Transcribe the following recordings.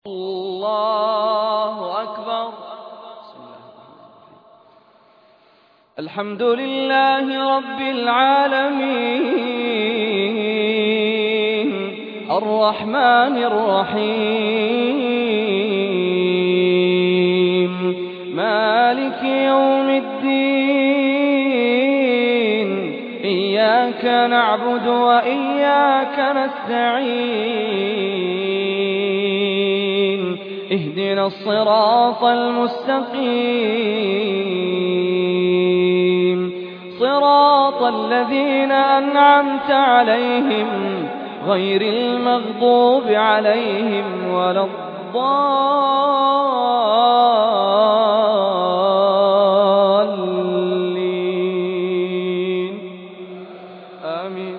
الله أكبر. الحمد لله رب العالمين الرحمن الرحيم مالك يوم الدين إياك نعبد وإياك نستعين اهدنا الصراط المستقيم صراط الذين أنعمت عليهم غير المغضوب عليهم ولا الضالين آمين.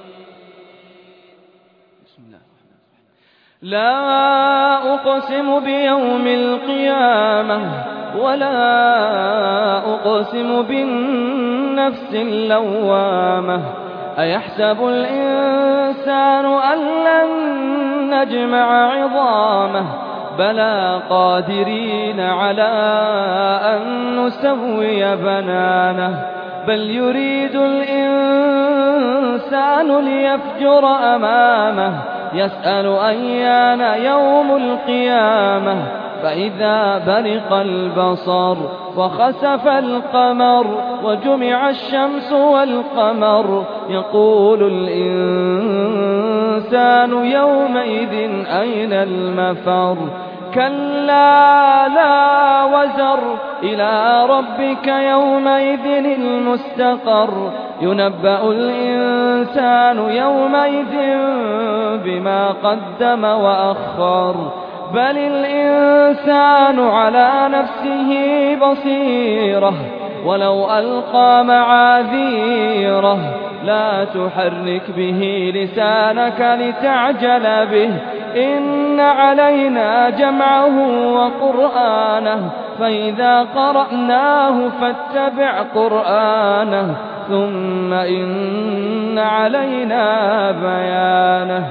بسم الله الرحمن الرحيم. لا أقسم بيوم القيامة ولا أقسم بالنفس اللوامة أيحسب الإنسان أن لن نجمع عظامه بلى قادرين على أن نسوي بنانه بل يريد الإنسان ليفجر أمامه يسأل أيان يوم القيامة فإذا برق البصر وخسف القمر وجمع الشمس والقمر يقول الإنسان يومئذ أين المفر كلا لا وزر إلى ربك يومئذ المستقر ينبأ الإنسان يومئذ بما قدم وأخر بل الإنسان على نفسه بصيرة ولو ألقى معاذيره لا تحرك به لسانك لتعجل به إن علينا جمعه وقرآنه فإذا قرأناه فاتبع قرآنه ثم إن علينا بيانه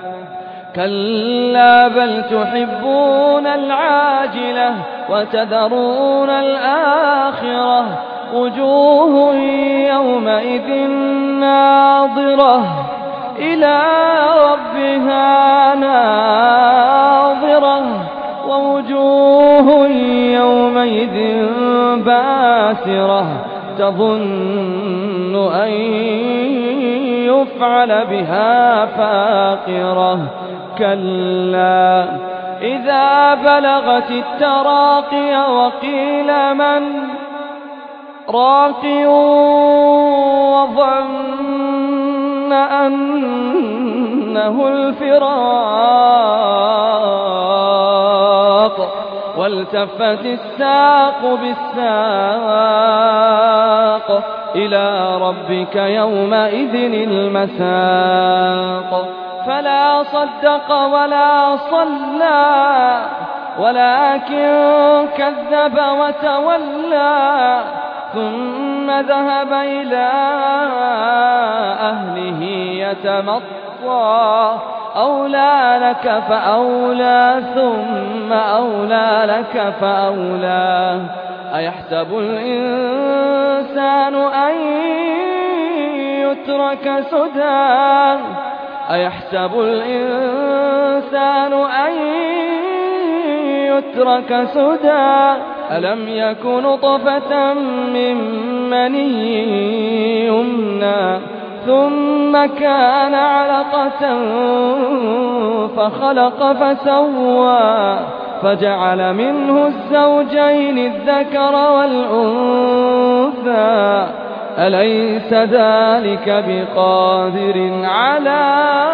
كلا بل تحبون العاجلة وتذرون الآخرة وجوه يومئذ ناظرة إلى ربها ناظرة ووجوه يومئذ باسرة تظن أن يفعل بها فاقرة كلا إذا بلغت التراقي وقيل من راق وظن أنه الفراق والتفت الساق بالساق إلى ربك يومئذ المساق فلا صدق ولا صلى ولكن كذب وتولى ثم ذهب إلى أهله يتمطى أولى لك فأولى ثم أولى لك فأولى أيحسب الإنسان أن يترك سدى أيحسب الإنسان أن يترك سدى ألم يك نطفة من مني يمنى ثم كان علقة فخلق فسوى فجعل منه الزوجين الذكر والأنثى أليس ذلك بقادر على